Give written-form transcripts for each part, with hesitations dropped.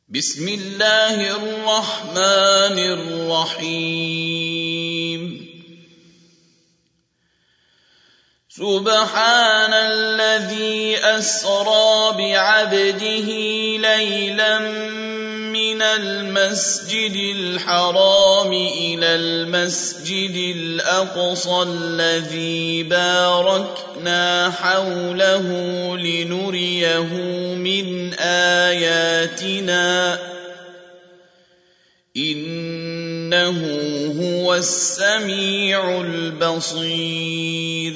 بسم الله الرحمن الرحيم سبحان الذي أسرى بعبده ليلا من المسجد الحرام إلى المسجد الأقصى الذي باركنا حوله لنريه من آياتنا إنه هو السميع البصير.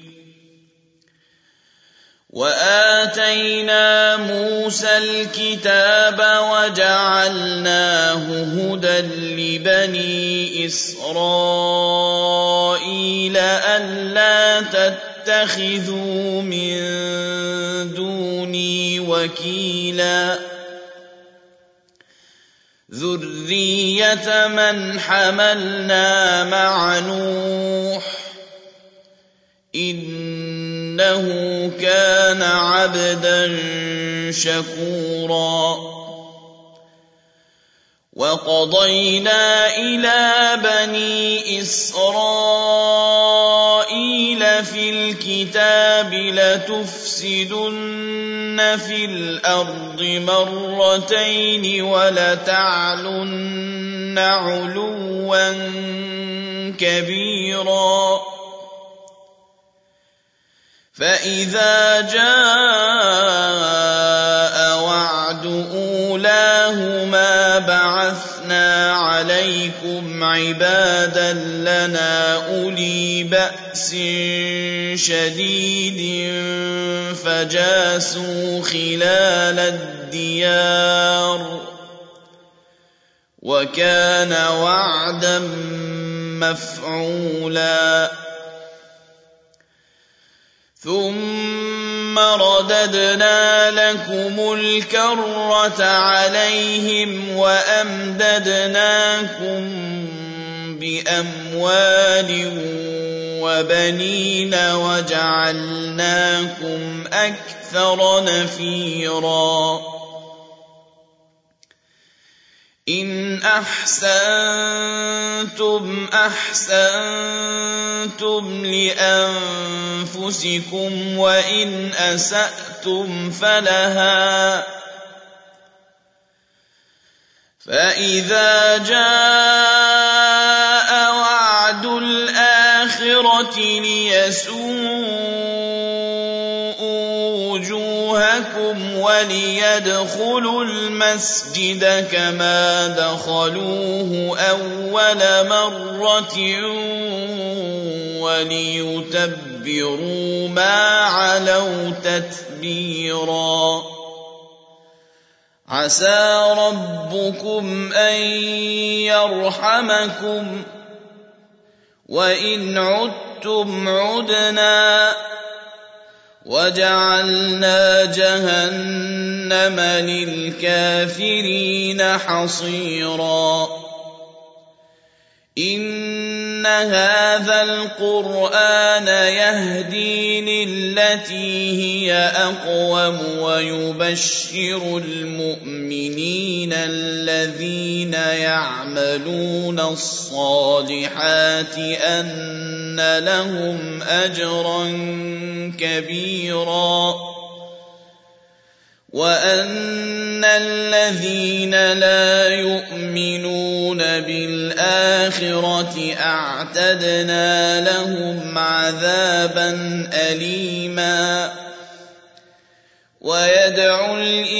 وآتينا موسى الكتاب وجعلناه هدى لبني إسرائيل ألا تتخذوا من دوني وكيلا ذرية من حملنا مع نوح إنه كان عبدا شكورا. وقضينا إلى بني إسرائيل في الكتاب لتفسدن في الأرض مرتين ولتعلن علوا كبيرا. فإذا جاء وعد أولاهما بعثنا عليكم عبادا لنا أولي بأس شديد فجاسوا خلال الديار وكان وعدا مفعولا. ثم رددنا لكم الكرة عليهم وأمددناكم بأموال وبنين وجعلناكم أكثر نفيرا. إن أحسنتم أحسنتم لأنفسكم وإن أسأتم فلها. فإذا جاء وعد الآخرة ليسوءوا وجوهكم وليدخلوا المسجد كما دخلوه أول مرة وليتبروا ما علوا تتبيرا. عسى ربكم أن يرحمكم وإن عدتم عدنا وجعلنا جهنم للكافرين حصيرا. إن هذا القرآن يهدي للتي هي أقوم ويبشر المؤمنين الذين يعملون الصالحات أن لهم أجرا كبيرا وأن الذين لا يؤمنون بالآخرة أعتدنا لهم عذابا أليما. ويدعو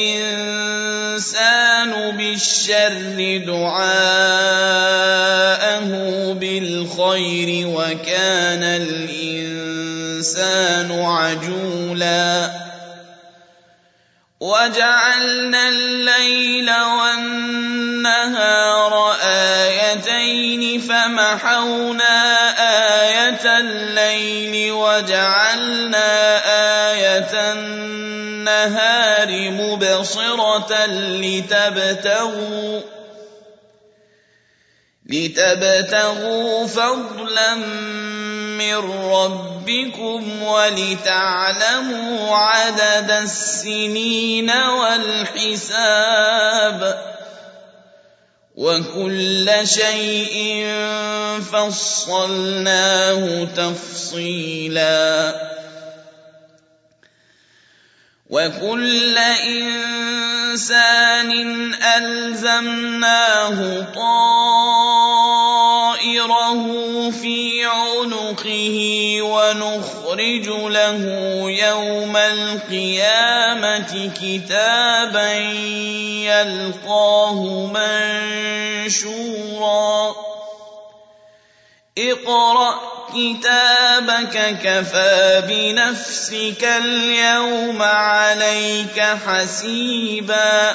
الإنسان بالشر دعاءه بالخير وكان الإنسان عجولا. وجعلنا الليل والنهار آيتين فمحونا آية الليل وجعلنا آية النهار لِتَبْتَغُوا فَضْلًا مِّن رَّبِّكُمْ وَلِتَعْلَمُوا عَدَدَ السِّنِينَ وَالْحِسَابَ ۚ وَكُلَّ شَيْءٍ فَصَّلْنَاهُ تَفْصِيلًا وَكُلَّ إِنسَانٍ أَلْزَمْنَاهُ طَائِرَهُ فِي عُنُقِهِ وَنُخْرِجُ لَهُ يَوْمَ الْقِيَامَةِ كِتَابًا يَلْقَاهُ مَنشُورًا اقْرَأْ كِتَابَكَ كَفَىٰ بِنَفْسِكَ الْيَوْمَ عَلَيْكَ حَسِيبًا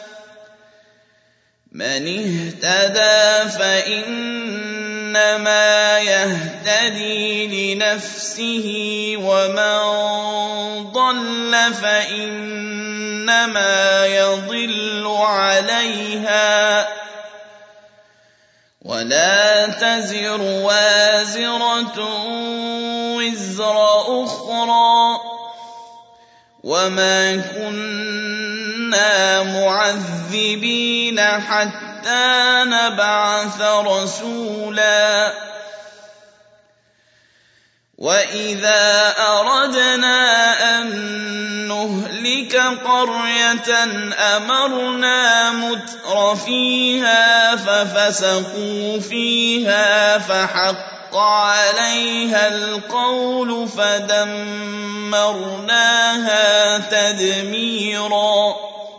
مَّنِ اهْتَدَىٰ فَإِنَّمَا يَهْتَدِي لِنَفْسِهِ وَمَن ضَلَّ فَإِنَّمَا يَضِلُّ عَلَيْهَا ۚ وَلَا تَزِرُ وَازِرَةٌ وِزْرَ أُخْرَىٰ ۚ وَمَا كُنَّا مُعَذِّبِينَ حَتَّىٰ نَبْعَثَ رَسُولًا وَإِذَا أَرَدْنَا أَن نُّهْلِكَ قَرْيَةً أَمَرْنَا مُتْرَفِيهَا فَفَسَقُوا فِيهَا فَحَقَّ عَلَيْهَا الْقَوْلُ فَدَمَّرْنَاهَا تَدْمِيرًا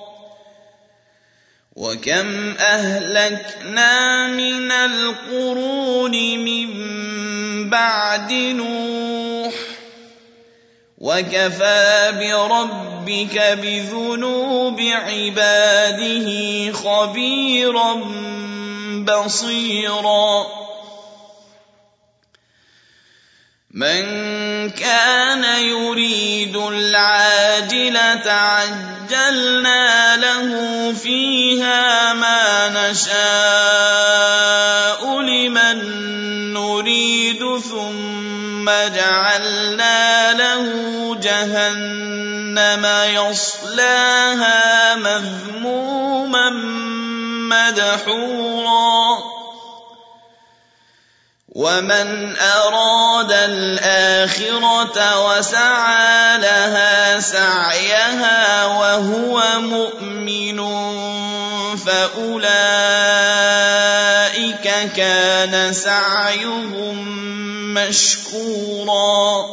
وَكَمْ أَهْلَكْنَا مِنَ الْقُرُونِ مِن بَعْدِ نُوحٍ ۗ وَكَفَىٰ بِرَبِّكَ بِذُنُوبِ عِبَادِهِ خَبِيرًا بَصِيرًا مَّن كَانَ يُرِيدُ الْعَاجِلَةَ عَجَّلْنَا لَهُ فِيهَا مَا نَشَاءُ لِمَن نُّرِيدُ ثُمَّ جَعَلْنَا لَهُ جَهَنَّمَ يَصْلَاهَا مَذْمُومًا مَّدْحُورًا وَمَنْ أَرَادَ الْآخِرَةَ وَسَعَىٰ لَهَا سَعْيَهَا وَهُوَ مُؤْمِنٌ فَأُولَٰئِكَ كَانَ سَعْيُهُم مَّشْكُورًا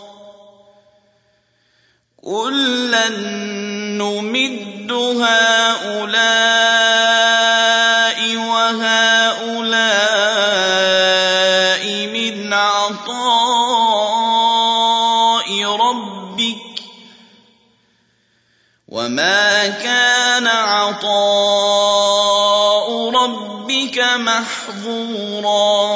كُلًّا نُّمِدُّ هَٰؤُلَاءِ وَهَٰؤُلَاءِ مِنْ عَطَاءِ رَبِّكَ ۚ وَمَا كَانَ عَطَاءُ رَبِّكَ مَحْظُورًا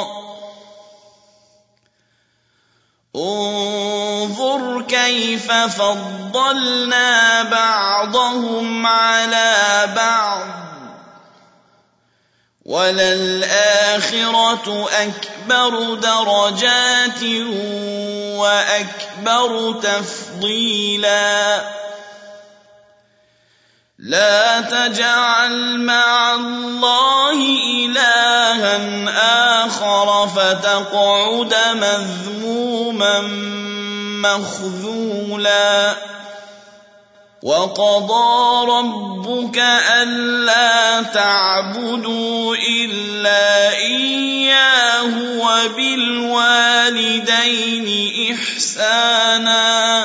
انظُرْ كَيْفَ فَضَّلْنَا بَعْضَهُمْ عَلَىٰ بَعْضٍ ۚ وَلَلْآخِرَةُ أَكْبَرُ دَرَجَاتٍ وَأَكْبَرُ تَفْضِيلًا لَا تَجْعَلْ مَعَ اللَّهِ إِلَٰهًا آخَرَ فَتَقْعُدَ مَذْمُومًا مَّخْذُولًا وَقَضَىٰ رَبُّكَ أَلَّا تَعْبُدُوا إِلَّا إِيَّاهُ وَبِالْوَالِدَيْنِ إِحْسَانًا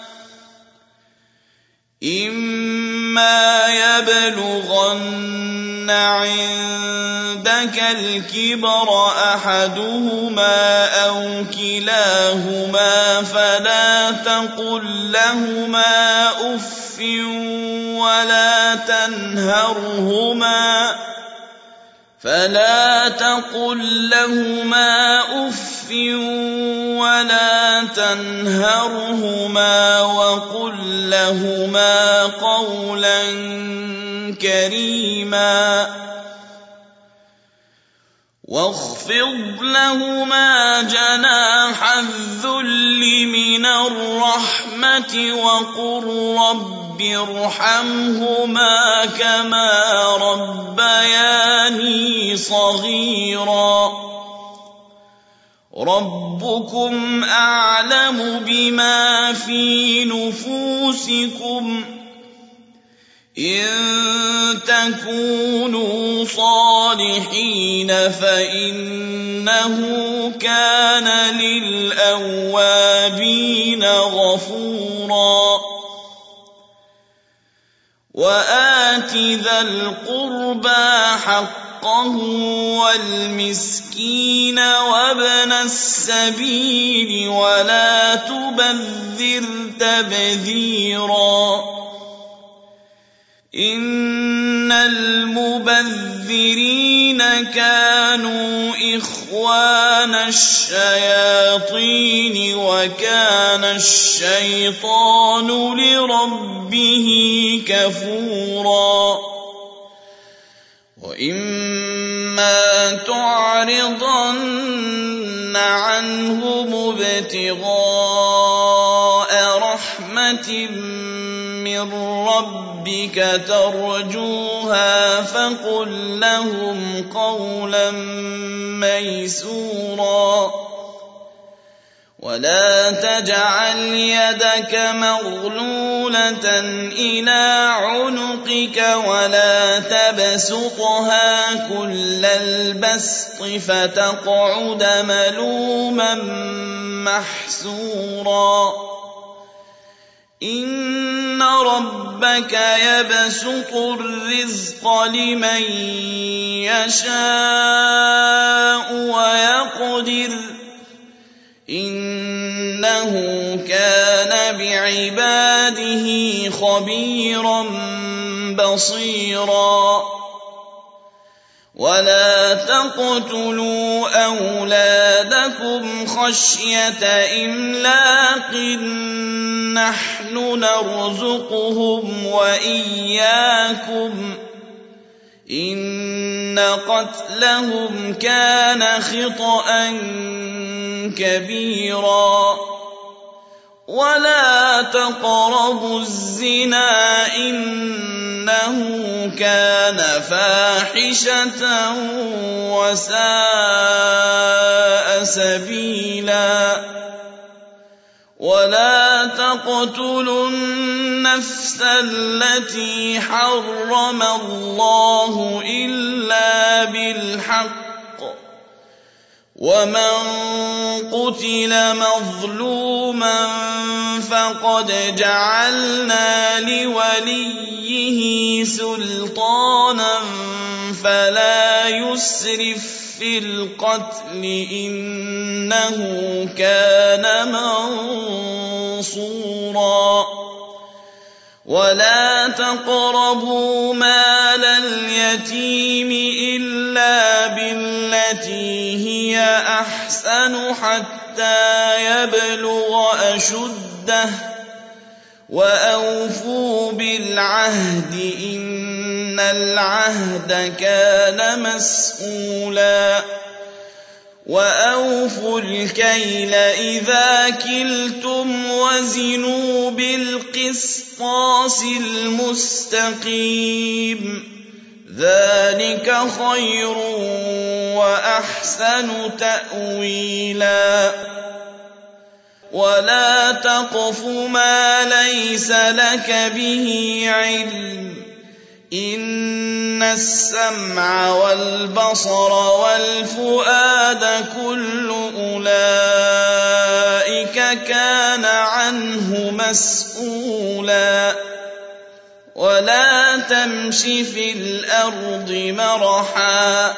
إِمَّا يَبْلُغَنَّ عِندَكَ الْكِبَرَ أَحَدُهُمَا أَوْ كِلَاهُمَا فَلَا تَقُل لَّهُمَا أُفٍّ وَلَا تَنْهَرْهُمَا وَقُل لَّهُمَا قَوْلًا كَرِيمًا واخفض لهما جناح الذل من الرحمة وقل رب ارحمهما كما ربياني صغيرا ربكم أعلم بما في نفوسكم إن تكونوا صالحين فإنه كان للأوابين غفورا وآت ذا القربى حقه والمسكين وابن السبيل ولا تبذر تبذيرا إن المبذرين كانوا إخوان الشياطين وكان الشيطان لربه كفورا وإما تعرضن عنهم ابتغاء رحمة من ربك ترجوها فقل لهم قولا ميسورا ولا تجعل يدك مغلولة إلى عنقك ولا تبسطها كل البسط فتقعد ملوما محسورا إن ربك يبسط الرزق لمن يشاء ويقدر إنه كان بعباده خبيرا بصيرا ولا تقتلوا أولادكم خشية إملاق نحن نرزقهم وإياكم إن قتلهم كان خطأ كبيرا ولا تقربوا الزنا إنه كان فاحشة وساء سبيلا ولا تقتلوا النفس التي حرم الله إلا بالحق ومن قتل مظلوما فقد جعلنا لوليه سلطانا فلا يسرف في القتل إنه كان منصورا ولا تقربوا مال اليتيم إلا بالتي هي أحسن حتى يبلغ أشده وأوفوا بالعهد إن العهد كان مسؤولا وأوفوا الكيل إذا كلتم وزنوا بالقسطاس المستقيم ذلك خير وأحسن تأويلا ولا تقف ما ليس لك به علم إن السمع والبصر والفؤاد كل أولئك كان عنه مسؤولا ولا تمش في الأرض مرحا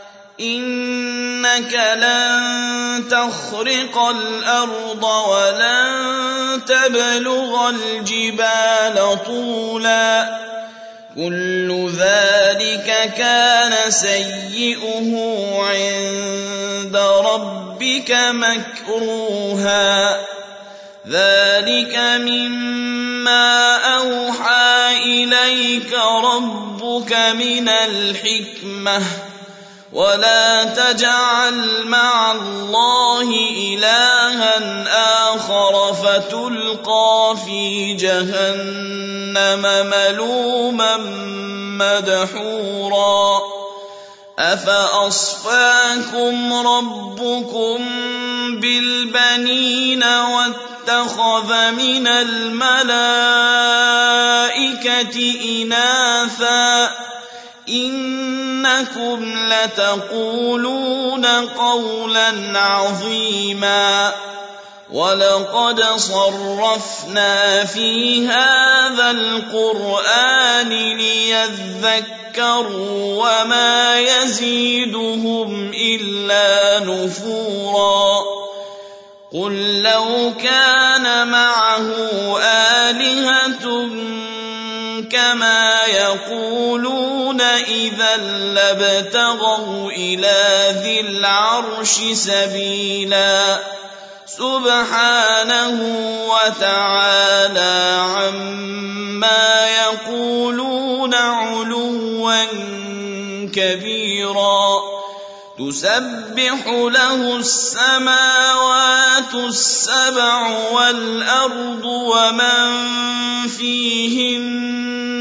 إنك لن تخرق الأرض ولن تبلغ الجبال طولا كل ذلك كان سيئه عند ربك مكروها ذلك مما أوحى إليك ربك من الحكمة ولا تجعل مع الله إلها آخر فتلقى في جهنم ملوما مدحورا أفأصفاكم ربكم بالبنين واتخذ من الملائكة إناثا إنكم لتقولون قولا عظيما ولقد صرفنا في هذا القرآن ليذكروا وما يزيدهم إلا نفورا قل لو كان معه آلهة كما يقولون إذا لابتغوا إلى ذي العرش سبيلا سبحانه وتعالى عما يقولون علوا كبيرا تسبح له السماوات السبع والأرض ومن فيهن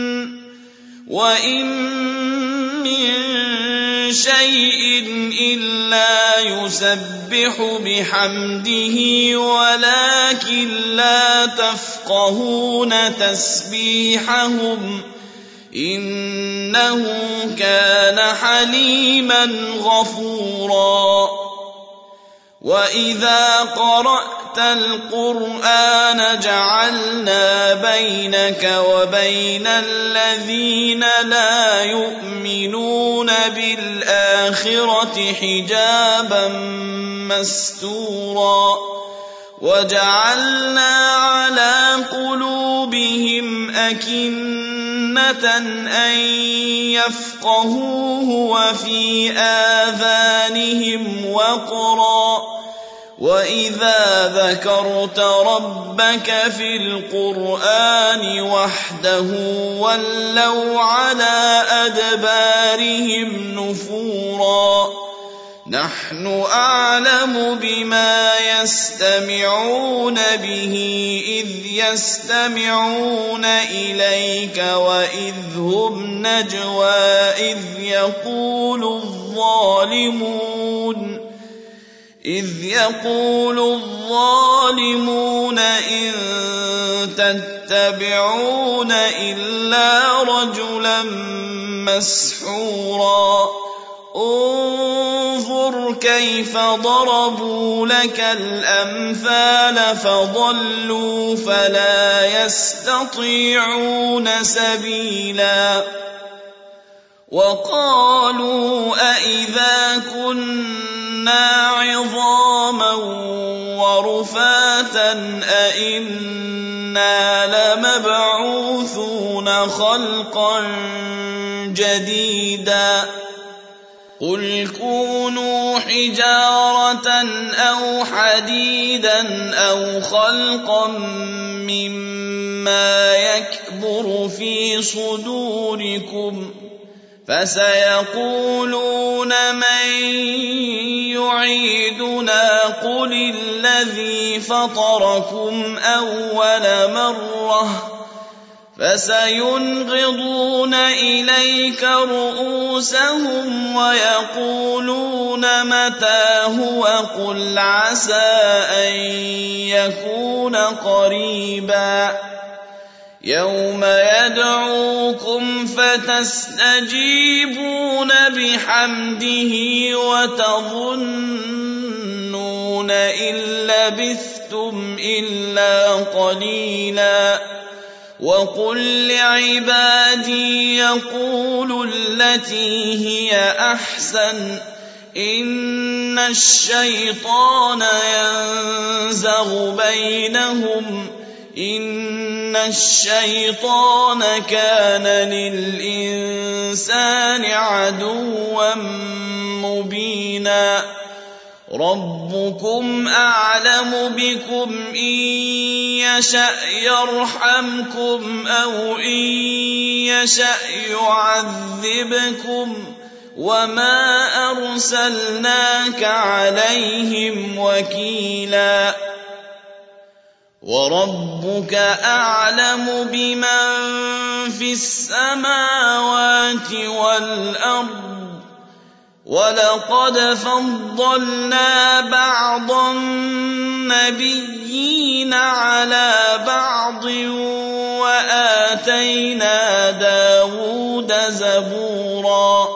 وإن من شيء إلا يسبح بحمده ولكن لا تفقهون تسبيحهم إنه كان حليما غفورا وإذا قرأت القرآن جعلنا بينك وبين الذين لا يؤمنون بالآخرة حجابا مستورا وجعلنا على قلوبهم أكنة أن يفقهوه وفي آذانهم وقرا وإذا ذكرت ربك في القرآن وحده ولوا على أدبارهم نفورا نحن أعلم بما يستمعون به إذ يستمعون إليك وإذ هم نجوى إذ يقول الظالمون إن تتبعون إلا رجلا مسحورا انظر كيف ضربوا لك الأمثال فضلوا فلا يستطيعون سبيلا وقالوا أإذا كنا عظاما ورفاتا أإنا لمبعوثون خلقا جديدا قل كونوا حجارة أو حديدا أو خلقا مما يكبر في صدوركم فسيقولون من يعيدنا قل الذي فطركم أول مرة فسينغضون إليك رؤوسهم ويقولون متى هو قل عسى أن يكون قريبا يوم يدعوكم فتستجيبون بحمده وتظنون إن لبثتم إلا قليلا وقل لعبادي يقولوا التي هي أحسن إن الشيطان ينزغ بينهم إن الشيطان كان للإنسان عدوا مبينا ربكم أعلم بكم إن يشأ يرحمكم أو إن يشأ يعذبكم وما أرسلناك عليهم وكيلا وربك أعلم بمن في السماوات والأرض ولقد فضلنا بعض النبيين على بعض وآتينا داود زبورا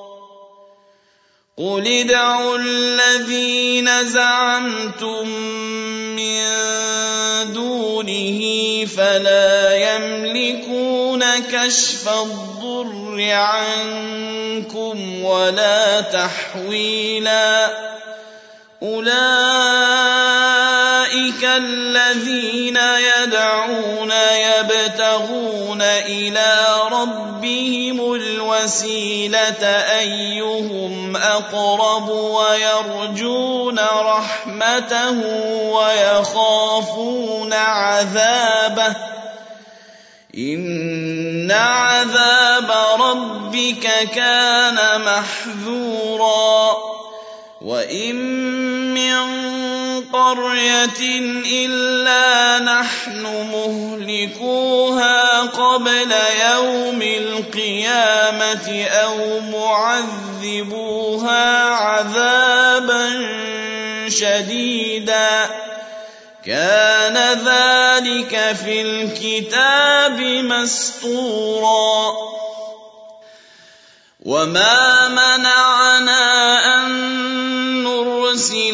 قل ادعوا الذين زعمتم من دونه فلا يملكون كشف الضر عنكم ولا تحويلا أولئك الذين يدعون يبتغون إلى ربهم الوسيلة أيهم أقرب ويرجون رحمته ويخافون عذابه إن عذاب ربك كان محذورا وإن من قرية إلا نحن مهلكوها قبل يوم القيامة أو معذبوها عذابا شديدا كان ذلك في الكتاب مسطورا وما منعنا أن نرسل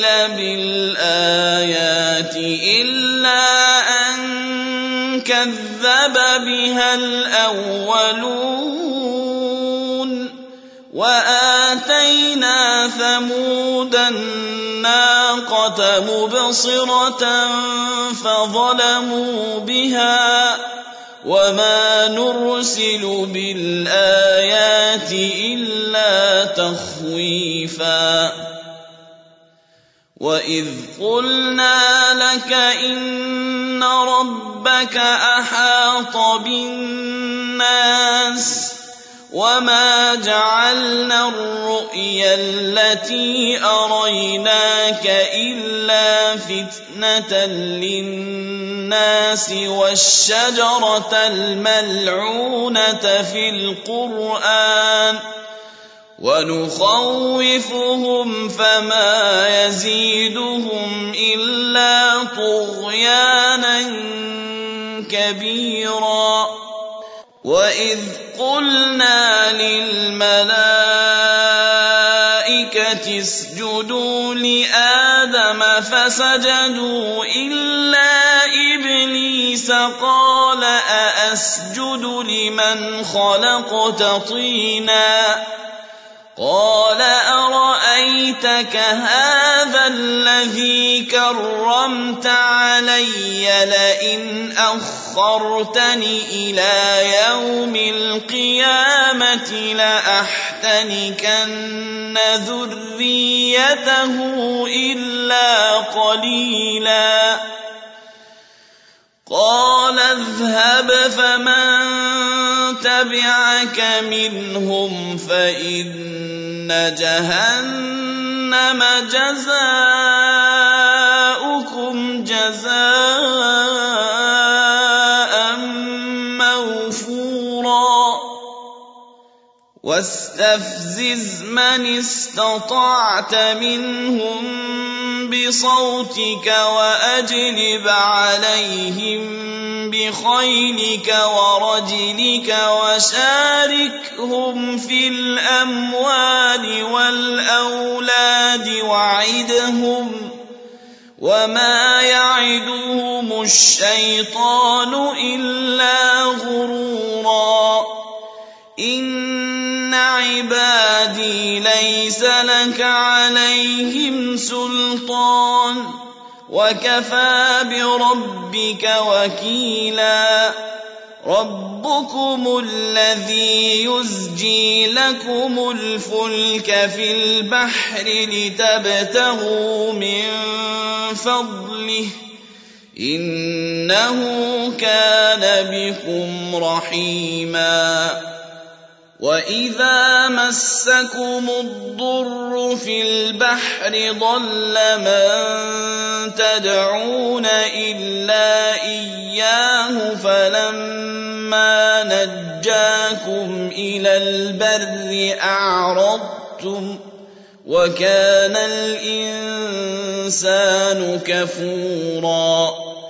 بالآيات إلا أن كذب بها الأولون وآتينا ثمود الناقة مبصرة فظلموا بها وما نرسل بالآيات إلا تخويفا وإذ قلنا لك إن ربك أحاط بالناس وما جعلنا الرؤيا التي أريناك إلا فتنة للناس والشجرة الملعونة في القرآن ونخوفهم فما يزيدهم إلا طغيانا كبيرا وإذ قلنا للملائكة اسجدوا لآدم فسجدوا إلا إبليس قال أأسجد لمن خلقت طينا قال أرأيتك هذا الذي كرمت علي لئن أخرتني إلى يوم القيامة لأحتنكن ذريته إلا قليلا قال اذهب فمن تبعك منهم فإن جهنم جزاؤكم جزاء موفورا واستفزز من استطعت منهم بصوتك وأجلب عليهم بخيلك ورجلك وشاركهم في الأموال والأولاد وعدهم وما يعدهم الشيطان إلا غرورا إن عبادي ليس لك عليهم سلطان وكفى بربك وكيلا ربكم الذي يزجي لكم الفلك في البحر لتبتغوا من فضله إنه كان بكم رحيما وَإِذَا مَسَّكُمُ الضُّرُّ فِي الْبَحْرِ ضَلَّ مَن تَدْعُونَ إِلَّا إِيَّاهُ فَلَمَّا نَجَّاكُمْ إِلَى الْبَرِّ أَعْرَضْتُمْ وَكَانَ الْإِنسَانُ كَفُورًا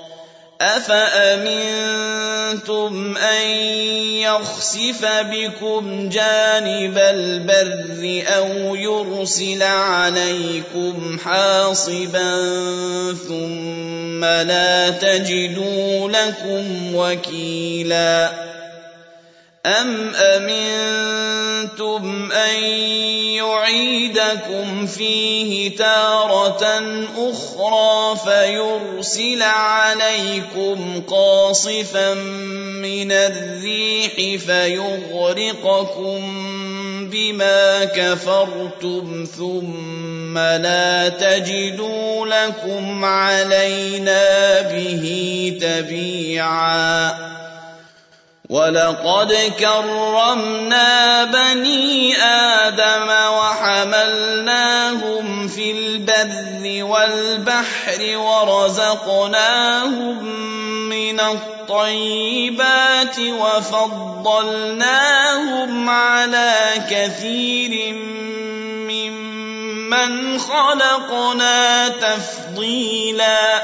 أَفَأَمِنتُمْ أَن يَخْسِفَ بِكُمْ جَانِبَ الْبَرِّ أَوْ يُرْسِلَ عَلَيْكُمْ حَاصِبًا ثُمَّ لَا تَجِدُوا لَكُمْ وَكِيلًا أَمْ أَمِنتُمْ أَن يُعِيدَكُمْ فِيهِ تَارَةً أُخْرَىٰ فَيُرْسِلَ عَلَيْكُمْ قَاصِفًا مِّنَ الرِّيحِ فَيُغْرِقَكُم بِمَا كَفَرْتُمْ ثُمَّ لَا تَجِدُوا لَكُمْ عَلَيْنَا بِهِ تَبِيعًا وَلَقَدْ كَرَّمْنَا بَنِي آدَمَ وَحَمَلْنَاهُمْ فِي الْبَرِّ وَالْبَحْرِ وَرَزَقْنَاهُم مِّنَ الطَّيِّبَاتِ وَفَضَّلْنَاهُمْ عَلَىٰ كَثِيرٍ مِّمَّنْ خَلَقْنَا تَفْضِيلًا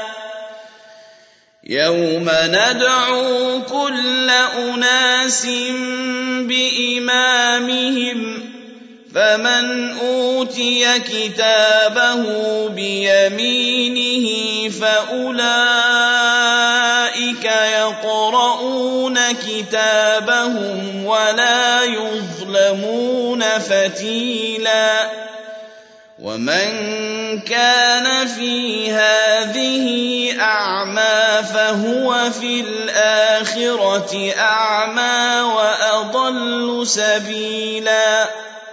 يَوْمَ نَدْعُو كُلَّ أُنَاسٍ بِإِمَامِهِمْ فَمَنْ أُوتِيَ كِتَابَهُ بِيَمِينِهِ فَأُولَٰئِكَ يَقْرَءُونَ كِتَابَهُمْ وَلَا يُظْلَمُونَ فَتِيلًا وَمَن كَانَ فِي هَٰذِهِ أَعْمَىٰ فَهُوَ فِي الْآخِرَةِ أَعْمَىٰ وَأَضَلُّ سَبِيلًا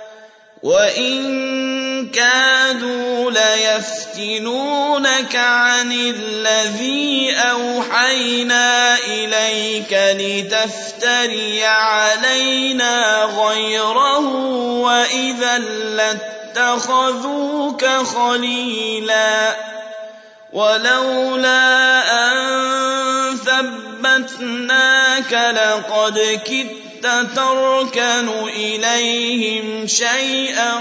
وَإِن كَادُوا لَيَفْتِنُونَكَ عَنِ الَّذِي أَوْحَيْنَا إِلَيْكَ لِتَفْتَرِيَ عَلَيْنَا غَيْرَهُ وَإِذًا لَّاتَّخَذُوكَ خَلِيلًا وَلَوْلَا أَن ثَبَّتْنَاكَ لَقَدْ كِدتَّ تَرْكَنُ إِلَيْهِمْ شَيْئًا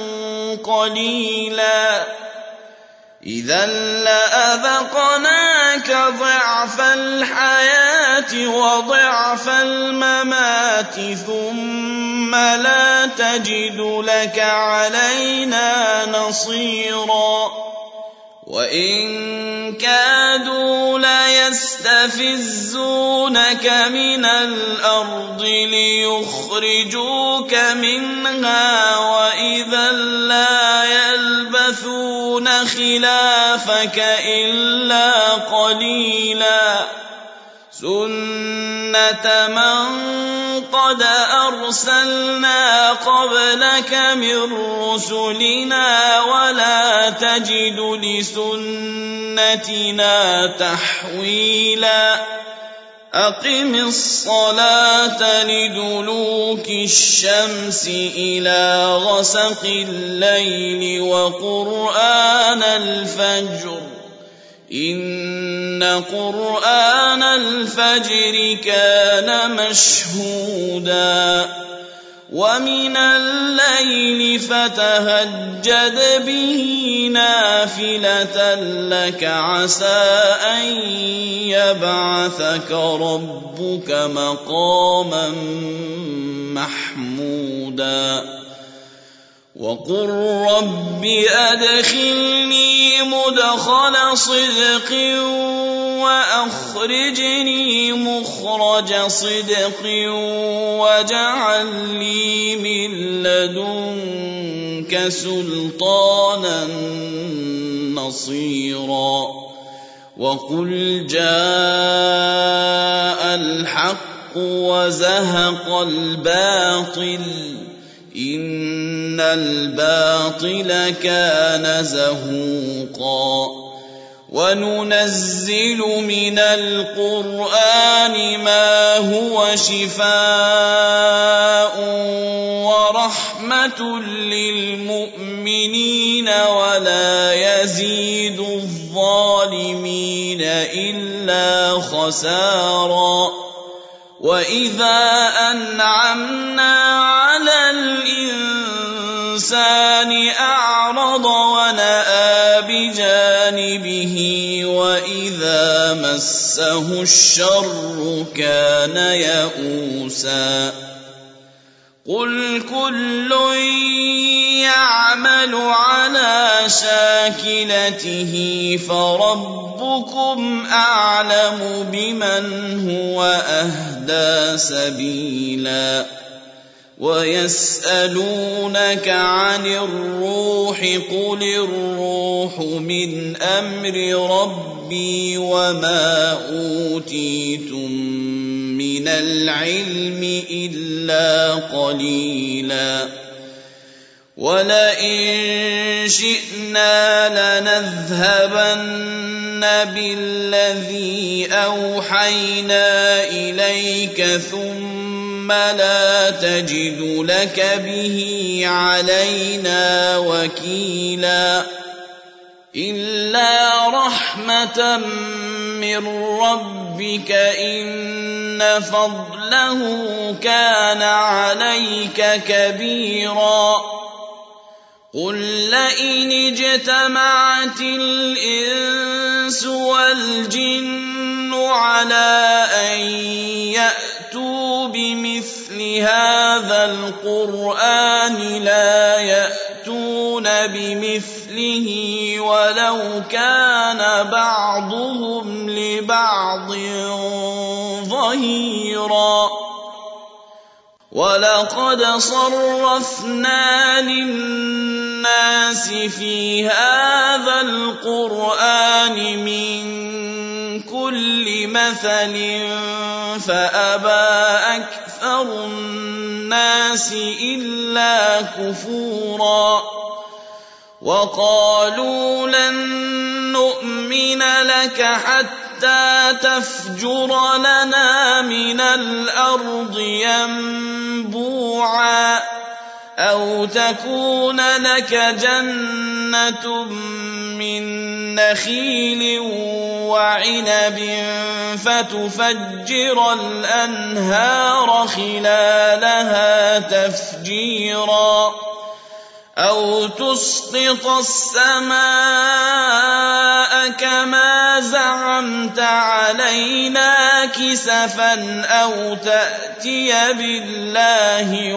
قَلِيلًا إِذًا لَّأَذَقْنَاكَ ضِعْفَ الْحَيَاةِ وَضِعْفَ الْمَمَاتِ ثُمَّ لَا تَجِدُ لَكَ عَلَيْنَا نَصِيرًا وَإِن كَادُوا لَيَسْتَفِزُّونَكَ مِنَ الْأَرْضِ لِيُخْرِجُوكَ مِنْهَا وَإِذًا لَّا يَلْبَثُونَ خِلَافَكَ إِلَّا قَلِيلًا سُنَّةَ مَن قَدْ أَرْسَلْنَا قَبْلَكَ مِن رُّسُلِنَا وَلَا تَجِدُ لِسُنَّتِنَا تَحْوِيلًا أَقِمِ الصَّلَاةَ لِدُلُوكِ الشَّمْسِ إِلَىٰ غَسَقِ اللَّيْلِ وَقُرْآنَ الْفَجْرِ إِنَّ قُرْآنَ الْفَجْرِ كَانَ مَشْهُودًا وَمِنَ اللَّيْلِ فَتَهَجَّدْ بِهِ نَافِلَةً لَّكَ عَسَىٰ أَن يَبْعَثَكَ رَبُّكَ مَقَامًا مَّحْمُودًا وَقُل رَّبِّ أَدْخِلْنِي مُدْخَلَ صِدْقٍ وَأَخْرِجْنِي مُخْرَجَ صِدْقٍ وَاجْعَل لِّي مِن لَّدُنكَ سُلْطَانًا نَّصِيرًا وَقُلْ جَاءَ الْحَقُّ وَزَهَقَ الْبَاطِلُ إِنَّ الْبَاطِلَ كَانَ زَهُوقًا وَنُنَزِّلُ مِنَ الْقُرْآنِ مَا هُوَ شِفَاءٌ وَرَحْمَةٌ لِّلْمُؤْمِنِينَ وَلَا يَزِيدُ الظَّالِمِينَ إِلَّا خَسَارًا وَإِذَا أَنْعَمْنَا عَلَى الْإِنسَانِ أَعْرَضَ وَنَأَىٰ بِجَانِبِهِ وَإِذَا مَسَّهُ الشَّرُّ كَانَ يَئُوسًا قُلْ كُلٌّ يَعْمَلُ عَلَىٰ شَاكِلَتِهِ فَرَبُّكُمْ أَعْلَمُ بِمَنْ هُوَ أَهْدَىٰ سَبِيلًا وَيَسْأَلُونَكَ عَنِ الرُّوحِ قُلِ الرُّوحُ مِنْ أَمْرِ رَبِّي وَمَا أُوتِيتُم مِّنَ الْعِلْمِ إِلَّا قَلِيلًا وَلَئِن شِئْنَا لَنَذْهَبَنَّ بِالَّذِي أَوْحَيْنَا إِلَيْكَ ثُمَّ لَا تَجِدُ لَكَ بِهِ عَلَيْنَا وَكِيلًا إِلَّا رَحْمَةً مِّن رَّبِّكَ إِنَّ فَضْلَهُ كَانَ عَلَيْكَ كَبِيرًا قُل لَّئِنِ اجْتَمَعَتِ الْإِنسُ وَالْجِنُّ عَلَىٰ أَن يَأْتُوا بِمِثْلِ هَٰذَا الْقُرْآنِ لَا يَأْتُونَ بِمِثْلِهِ وَلَوْ كَانَ بَعْضُهُمْ لِبَعْضٍ ظَهِيرًا وَلَقَدْ صَرَّفْنَا لِلنَّاسِ فِي هَٰذَا الْقُرْآنِ مِن كُلِّ مَثَلٍ فَأَبَىٰ أَكْثَرُ النَّاسِ إِلَّا كُفُورًا وَقَالُوا لَن نُّؤْمِنَ لَكَ حَتَّىٰ تَفْجُرَ لَنَا مِنَ الْأَرْضِ يَنبُوعًا أَوْ تَكُونَ لَكَ جَنَّةٌ مِّن نَّخِيلٍ وَعِنَبٍ فَتُفَجِّرَ الْأَنْهَارَ خِلَالَهَا تَفْجِيرًا أَوْ تُسْقِطَ السَّمَاءَ كَمَا زَعَمْتَ عَلَيْنَا كِسَفًا أَوْ تَأْتِيَ بِاللَّهِ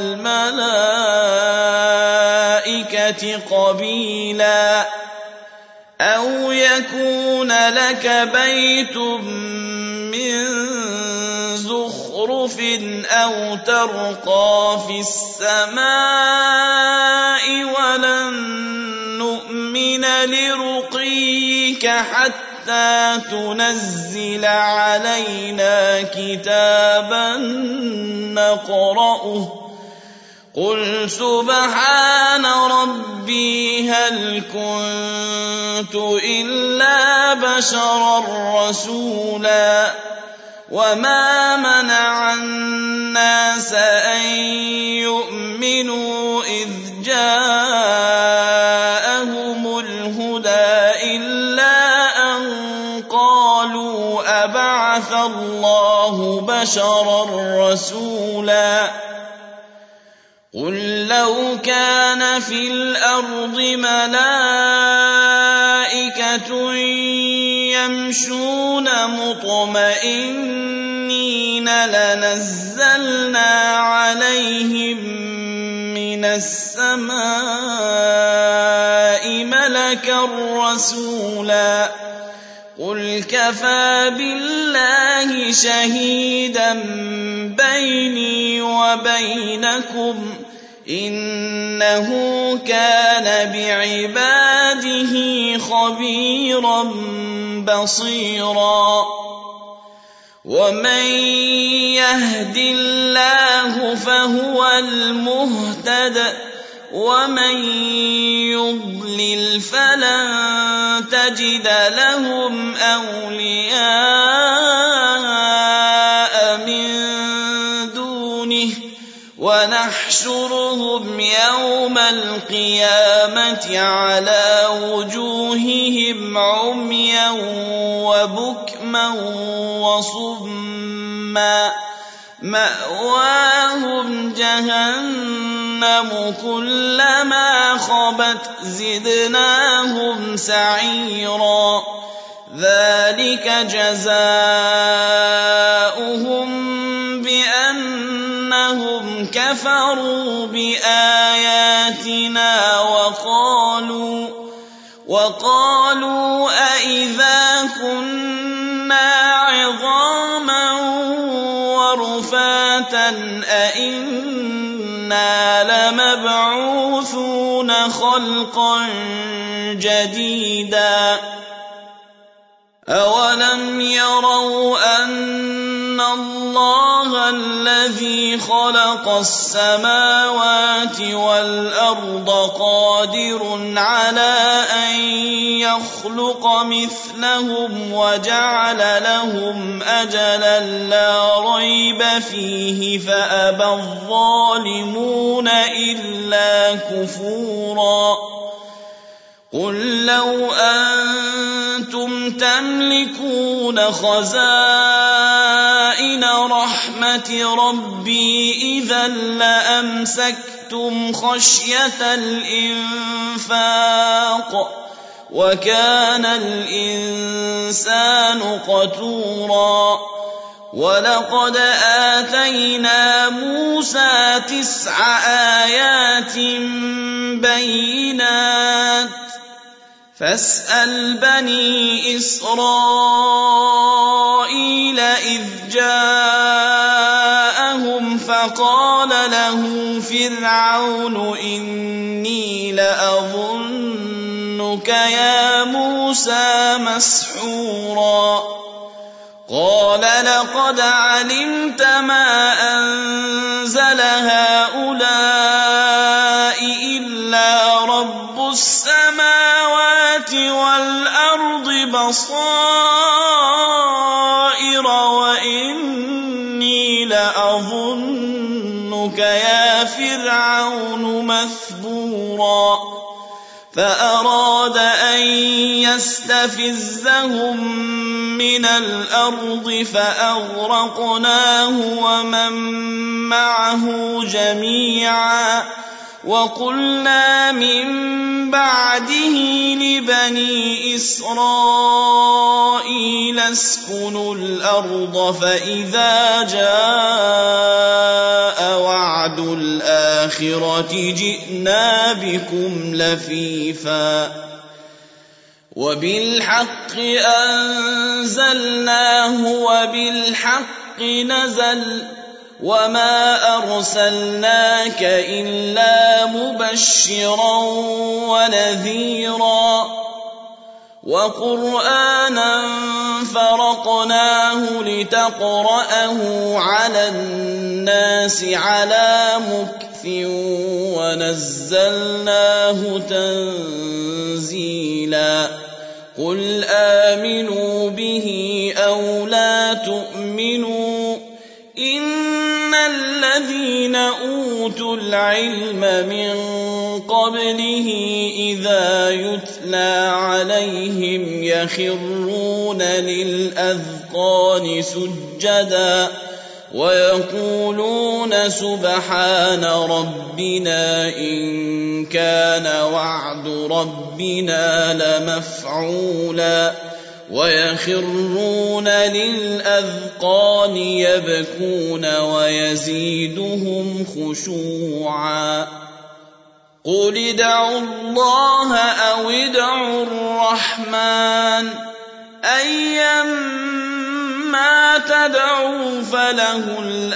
وَالْمَلَائِكَةِ قَبِيلًا أَوْ يَكُونَ لَكَ بَيْتٌ مِّن زُخْرُفٍ أَوْ تَرْقَىٰ فِي السَّمَاءِ وَلَن نُّؤْمِنَ لِرُقِيِّكَ حَتَّىٰ تُنَزِّلَ عَلَيْنَا كِتَابًا نَّقْرَؤُهُ قُلْ سُبْحَانَ رَبِّي هَلْ كُنتُ إِلَّا بَشَرًا رَّسُولًا وَمَا مَنَعَ النَّاسَ أَن يُؤْمِنُوا إِذْ جَاءَهُمُ الْهُدَىٰ إِلَّا أَن قَالُوا أَبَعَثَ اللَّهُ بَشَرًا رَّسُولًا قُل لَّوْ كَانَ فِي الْأَرْضِ مَلَائِكَةٌ يَمْشُونَ مُطْمَئِنِّينَ لَنَزَّلْنَا عَلَيْهِم مِّنَ السَّمَاءِ مَلَكًا رَّسُولًا قُلْ كَفَىٰ بِاللَّهِ شَهِيدًا بَيْنِي وَبَيْنَكُمْ ۚ إِنَّهُ كَانَ بِعِبَادِهِ خَبِيرًا بَصِيرًا وَمَن يَهْدِ اللَّهُ فَهُوَ الْمُهْتَدِ ۖ ومن يضلل فلن تجد لهم أولياء من دونه ونحشرهم يوم القيامة على وجوههم عميا وبكما وصما مأواهم جهنم كلما خبت زدناهم سعيرا ذلك جزاؤهم بأنهم كفروا بآياتنا وقالوا أإذا كنا عظاما ورفاتا أإنا لمبعوثون خلقا جديدا أولم يروا أن الله الذي خلق السماوات والأرض قادر على أن يخلق مثلهم وجعل لهم أجلا لا ريب فيه فأبى الظالمون إلا كفورا قل لو أنتم تملكون خزائن رحمة ربي إذا لأمسكتم خشية الإنفاق وكان الإنسان قتورا ولقد آتينا موسى 9 آيات بينات فاسأل بني إسرائيل إذ جاءهم فقال له فرعون إني لأظنك يا موسى مسحورا قال لقد علمت ما أنزل هؤلاء إلا رب السماوات والأرض بصائر وإني لأظنك يا فرعون مثبورا فأراد أن يستفزهم من الأرض فأغرقناه ومن معه جميعا وقلنا من بعده لبني إسرائيل اسكنوا الأرض فإذا جاء وعد الآخرة جئنا بكم لفيفا وبالحق أنزلناه وبالحق نزل وما أرسلناك إلا مبشرا ونذيرا وقرآنا فرقناه لتقرأه على الناس على مكث ونزلناه تنزيلا قل آمنوا به أو لا تؤمنوا إن الذين أوتوا العلم من قبله إذا يتلى عليهم يخرون للأذقان سجدا ويقولون سبحان ربنا إن كان وعد ربنا لمفعولا ويخرون للأذقان يبكون ويزيدهم خشوعا قل ادعوا الله أو ادعوا الرحمن أيما تدعوا فله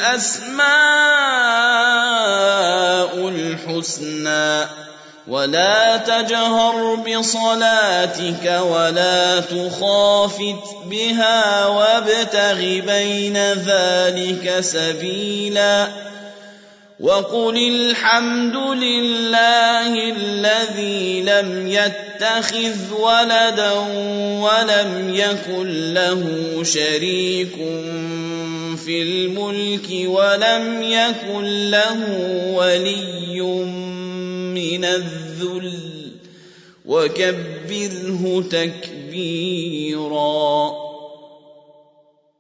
الأسماء الحسنى ولا تجهر بصلاتك ولا تخافت بها وابتغ بين ذلك سبيلا وقل الحمد لله الذي لم يتخذ ولدا ولم يكن له شريك في الملك ولم يكن له ولي من الذل وكبره تكبيرا.